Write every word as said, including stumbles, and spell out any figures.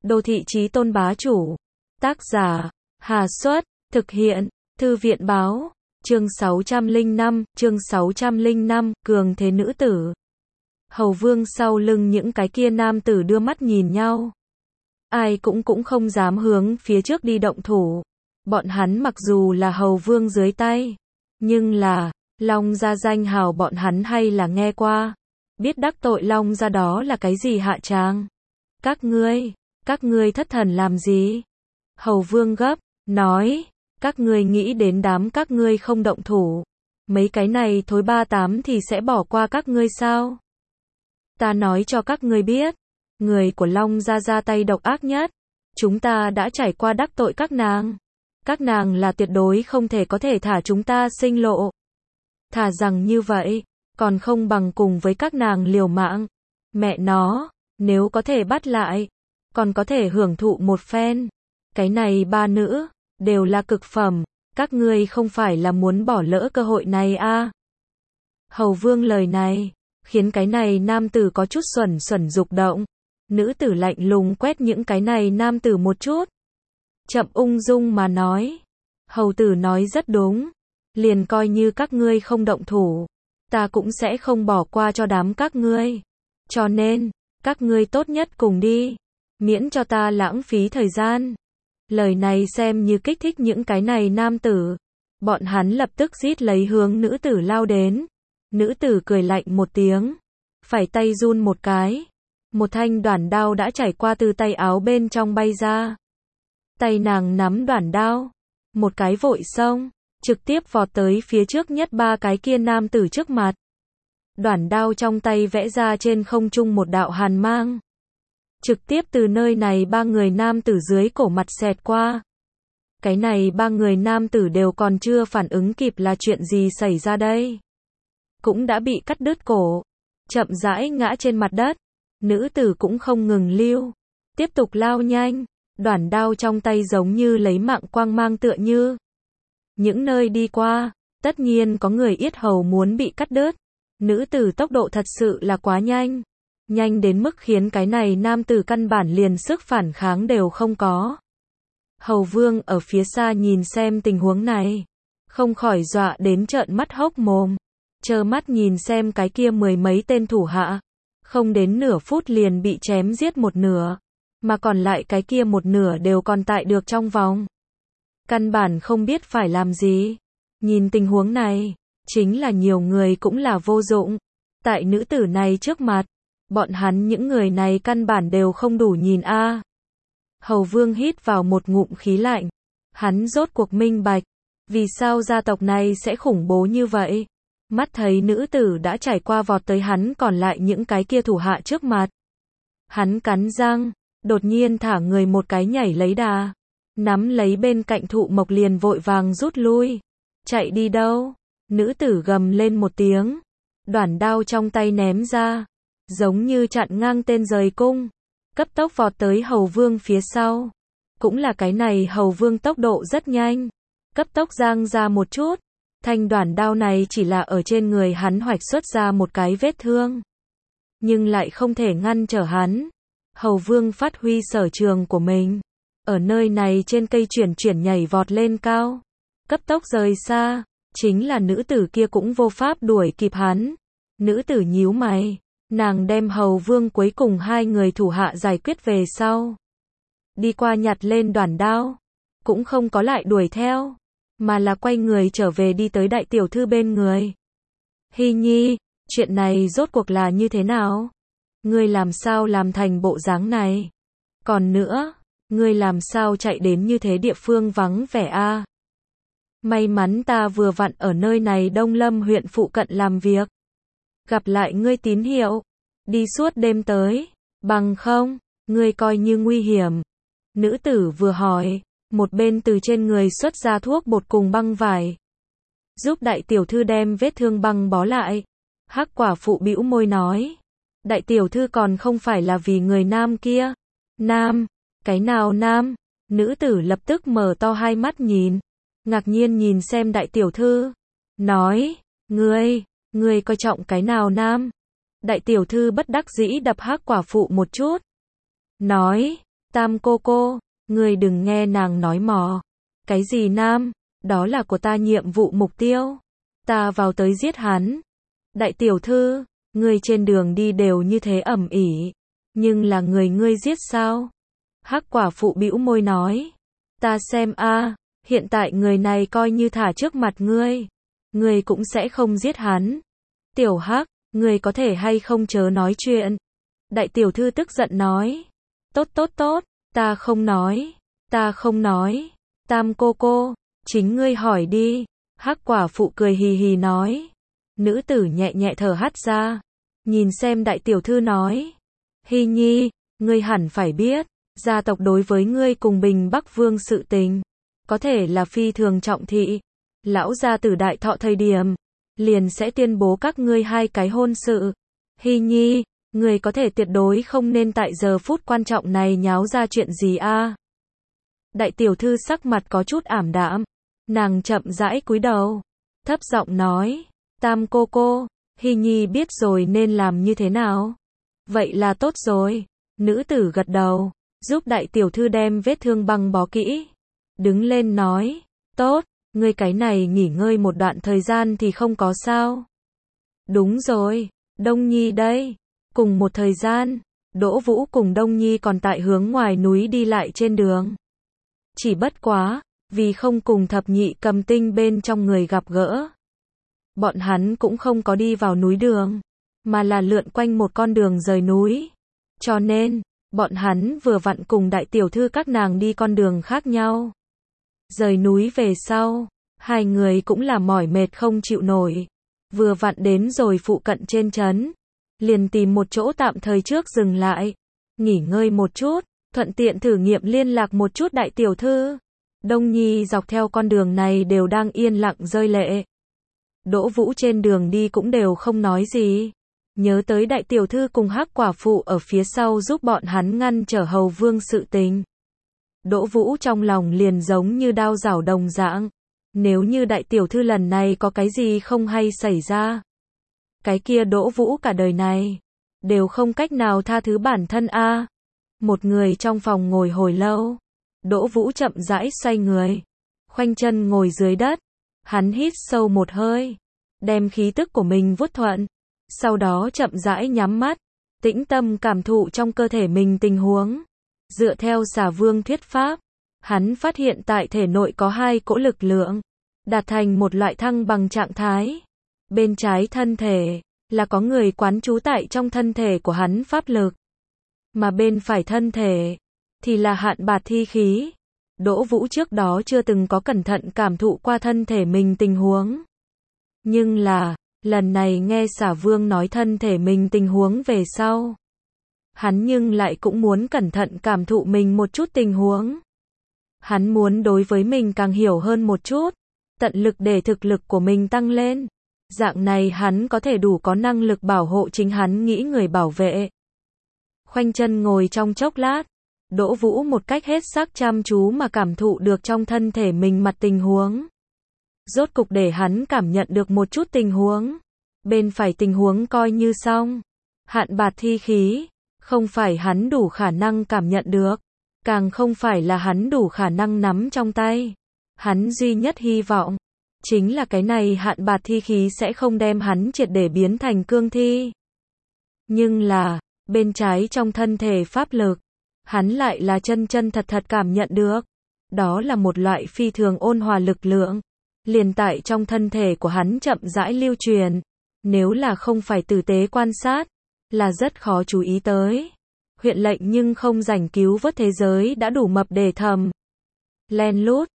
Đô thị chí tôn bá chủ. Tác giả, Hà Xuất, thực hiện, Thư viện báo, chương sáu trăm lẻ năm, chương sáu trăm lẻ năm, cường thế nữ tử. Hầu Vương sau lưng những cái kia nam tử đưa mắt nhìn nhau. Ai cũng cũng không dám hướng phía trước đi động thủ. Bọn hắn mặc dù là Hầu Vương dưới tay, nhưng là, Long gia danh hào bọn hắn hay là nghe qua. Biết đắc tội Long gia đó là cái gì hạ tràng. Các ngươi, các ngươi thất thần làm gì? Hầu Vương gấp, nói, các ngươi nghĩ đến đám các ngươi không động thủ. Mấy cái này thối ba tám thì sẽ bỏ qua các ngươi sao? Ta nói cho các ngươi biết, người của Long gia ra tay độc ác nhất. Chúng ta đã trải qua đắc tội các nàng. Các nàng là tuyệt đối không thể có thể thả chúng ta sinh lộ. Thả rằng như vậy, còn không bằng cùng với các nàng liều mạng. Mẹ nó, nếu có thể bắt lại, còn có thể hưởng thụ một phen. Cái này ba nữ, đều là cực phẩm, các ngươi không phải là muốn bỏ lỡ cơ hội này à? Hầu Vương lời này, khiến cái này nam tử có chút xuẩn xuẩn dục động. Nữ tử lạnh lùng quét những cái này nam tử một chút. Chậm ung dung mà nói. Hầu tử nói rất đúng. Liền coi như các ngươi không động thủ, ta cũng sẽ không bỏ qua cho đám các ngươi. Cho nên, các ngươi tốt nhất cùng đi, miễn cho ta lãng phí thời gian. Lời này xem như kích thích những cái này nam tử. Bọn hắn lập tức rít lấy hướng nữ tử lao đến. Nữ tử cười lạnh một tiếng, phải tay run một cái. Một thanh đoản đao đã chảy qua từ tay áo bên trong bay ra. Tay nàng nắm đoản đao, một cái vội xông, trực tiếp vọt tới phía trước nhất ba cái kia nam tử trước mặt. Đoản đao trong tay vẽ ra trên không trung một đạo hàn mang. Trực tiếp từ nơi này ba người nam tử dưới cổ mặt xẹt qua. Cái này ba người nam tử đều còn chưa phản ứng kịp là chuyện gì xảy ra đây. Cũng đã bị cắt đứt cổ, chậm rãi ngã trên mặt đất. Nữ tử cũng không ngừng lưu, tiếp tục lao nhanh. Đoản đao trong tay giống như lấy mạng quang mang tựa như. Những nơi đi qua, tất nhiên có người yết hầu muốn bị cắt đứt. Nữ tử tốc độ thật sự là quá nhanh. Nhanh đến mức khiến cái này nam tử căn bản liền sức phản kháng đều không có. Hầu Vương ở phía xa nhìn xem tình huống này, không khỏi dọa đến trợn mắt hốc mồm. Trơ mắt nhìn xem cái kia mười mấy tên thủ hạ, không đến nửa phút liền bị chém giết một nửa. Mà còn lại cái kia một nửa đều còn tại được trong vòng. Căn bản không biết phải làm gì. Nhìn tình huống này, chính là nhiều người cũng là vô dụng. Tại nữ tử này trước mặt, bọn hắn những người này căn bản đều không đủ nhìn a. À. Hầu Vương hít vào một ngụm khí lạnh. Hắn rốt cuộc minh bạch, vì sao gia tộc này sẽ khủng bố như vậy. Mắt thấy nữ tử đã trải qua vọt tới hắn còn lại những cái kia thủ hạ trước mặt. Hắn cắn răng, đột nhiên thả người một cái nhảy lấy đà. Nắm lấy bên cạnh thụ mộc liền vội vàng rút lui. Chạy đi đâu? Nữ tử gầm lên một tiếng. Đoản đao trong tay ném ra. Giống như chặn ngang tên rời cung. Cấp tốc vọt tới Hầu Vương phía sau. Cũng là cái này Hầu Vương tốc độ rất nhanh. Cấp tốc giang ra một chút. Thanh đoản đao này chỉ là ở trên người hắn hoạch xuất ra một cái vết thương. Nhưng lại không thể ngăn trở hắn. Hầu Vương phát huy sở trường của mình. Ở nơi này trên cây chuyển chuyển nhảy vọt lên cao. Cấp tốc rời xa. Chính là nữ tử kia cũng vô pháp đuổi kịp hắn. Nữ tử nhíu mày. Nàng đem Hầu Vương cuối cùng hai người thủ hạ giải quyết về sau. Đi qua nhặt lên đoản đao. Cũng không có lại đuổi theo. Mà là quay người trở về đi tới đại tiểu thư bên người. Hy Nhi, chuyện này rốt cuộc là như thế nào? Ngươi làm sao làm thành bộ dáng này? Còn nữa, ngươi làm sao chạy đến như thế địa phương vắng vẻ a? À? May mắn ta vừa vặn ở nơi này Đông Lâm huyện phụ cận làm việc. Gặp lại ngươi tín hiệu, đi suốt đêm tới, bằng không, ngươi coi như nguy hiểm. Nữ tử vừa hỏi, một bên từ trên người xuất ra thuốc bột cùng băng vải. Giúp đại tiểu thư đem vết thương băng bó lại. Hắc quả phụ bĩu môi nói. Đại tiểu thư còn không phải là vì người nam kia. Nam? Cái nào nam? Nữ tử lập tức mở to hai mắt nhìn. Ngạc nhiên nhìn xem đại tiểu thư. Nói, ngươi, ngươi coi trọng cái nào nam? Đại tiểu thư bất đắc dĩ đập Hắc quả phụ một chút. Nói, Tam cô cô, người đừng nghe nàng nói mò. Cái gì nam, đó là của ta nhiệm vụ mục tiêu. Ta vào tới giết hắn. Đại tiểu thư, người trên đường đi đều như thế ầm ĩ, nhưng là người ngươi giết sao? Hắc quả phụ bĩu môi nói. Ta xem a, hiện tại người này coi như thả trước mặt ngươi, ngươi cũng sẽ không giết hắn. Tiểu Hắc, ngươi có thể hay không chớ nói chuyện. Đại tiểu thư tức giận nói. Tốt tốt tốt, ta không nói, ta không nói. Tam cô cô, chính ngươi hỏi đi. Hắc quả phụ cười hì hì nói. Nữ tử nhẹ nhẹ thở hắt ra, nhìn xem đại tiểu thư nói. Hy nhi, ngươi hẳn phải biết, gia tộc đối với ngươi cùng Bình Bắc Vương sự tình, có thể là phi thường trọng thị. Lão gia tử đại thọ thời điểm, liền sẽ tuyên bố các ngươi hai cái hôn sự. Hy nhi, ngươi có thể tuyệt đối không nên tại giờ phút quan trọng này nháo ra chuyện gì a. Đại tiểu thư sắc mặt có chút ảm đạm, nàng chậm rãi cúi đầu, thấp giọng nói. Tam cô cô, Hy nhi biết rồi nên làm như thế nào. Vậy là tốt rồi. Nữ tử gật đầu, giúp đại tiểu thư đem vết thương băng bó kỹ. Đứng lên nói, tốt, ngươi cái này nghỉ ngơi một đoạn thời gian thì không có sao. Đúng rồi, Đông Nhi đây. Cùng một thời gian, Đỗ Vũ cùng Đông Nhi còn tại hướng ngoài núi đi lại trên đường. Chỉ bất quá, vì không cùng thập nhị cầm tinh bên trong người gặp gỡ, bọn hắn cũng không có đi vào núi đường, mà là lượn quanh một con đường rời núi. Cho nên, bọn hắn vừa vặn cùng đại tiểu thư các nàng đi con đường khác nhau. Rời núi về sau, hai người cũng là mỏi mệt không chịu nổi. Vừa vặn đến rồi phụ cận trên trấn, liền tìm một chỗ tạm thời trước dừng lại, nghỉ ngơi một chút, thuận tiện thử nghiệm liên lạc một chút đại tiểu thư. Đông Nhi dọc theo con đường này đều đang yên lặng rơi lệ. Đỗ Vũ trên đường đi cũng đều không nói gì. Nhớ tới đại tiểu thư cùng Hắc quả phụ ở phía sau giúp bọn hắn ngăn trở Hầu Vương sự tình. Đỗ Vũ trong lòng liền giống như đao rảo đồng dạng. Nếu như đại tiểu thư lần này có cái gì không hay xảy ra, cái kia Đỗ Vũ cả đời này đều không cách nào tha thứ bản thân a. Một người trong phòng ngồi hồi lâu, Đỗ Vũ chậm rãi xoay người, khoanh chân ngồi dưới đất. Hắn hít sâu một hơi, đem khí tức của mình vuốt thuận, sau đó chậm rãi nhắm mắt, tĩnh tâm cảm thụ trong cơ thể mình tình huống. Dựa theo Xà Vương thuyết pháp, hắn phát hiện tại thể nội có hai cỗ lực lượng, đạt thành một loại thăng bằng trạng thái. Bên trái thân thể, là có người quán trú tại trong thân thể của hắn pháp lực. Mà bên phải thân thể, thì là hạn bạt thi khí. Đỗ Vũ trước đó chưa từng có cẩn thận cảm thụ qua thân thể mình tình huống. Nhưng là, lần này nghe Xà Vương nói thân thể mình tình huống về sau, hắn nhưng lại cũng muốn cẩn thận cảm thụ mình một chút tình huống. Hắn muốn đối với mình càng hiểu hơn một chút, tận lực để thực lực của mình tăng lên. Dạng này hắn có thể đủ có năng lực bảo hộ chính hắn nghĩ người bảo vệ. Khoanh chân ngồi trong chốc lát, Đỗ Vũ một cách hết sức chăm chú mà cảm thụ được trong thân thể mình mặt tình huống. Rốt cục để hắn cảm nhận được một chút tình huống. Bên phải tình huống coi như xong. Hạn bạt thi khí, không phải hắn đủ khả năng cảm nhận được, càng không phải là hắn đủ khả năng nắm trong tay. Hắn duy nhất hy vọng, chính là cái này hạn bạt thi khí sẽ không đem hắn triệt để biến thành cương thi. Nhưng là, bên trái trong thân thể pháp lực, hắn lại là chân chân thật thật cảm nhận được. Đó là một loại phi thường ôn hòa lực lượng, liền tại trong thân thể của hắn chậm rãi lưu truyền. Nếu là không phải tử tế quan sát, là rất khó chú ý tới. Huyện lệnh nhưng không rảnh cứu vớt thế giới đã đủ mập để thầm. Len lút,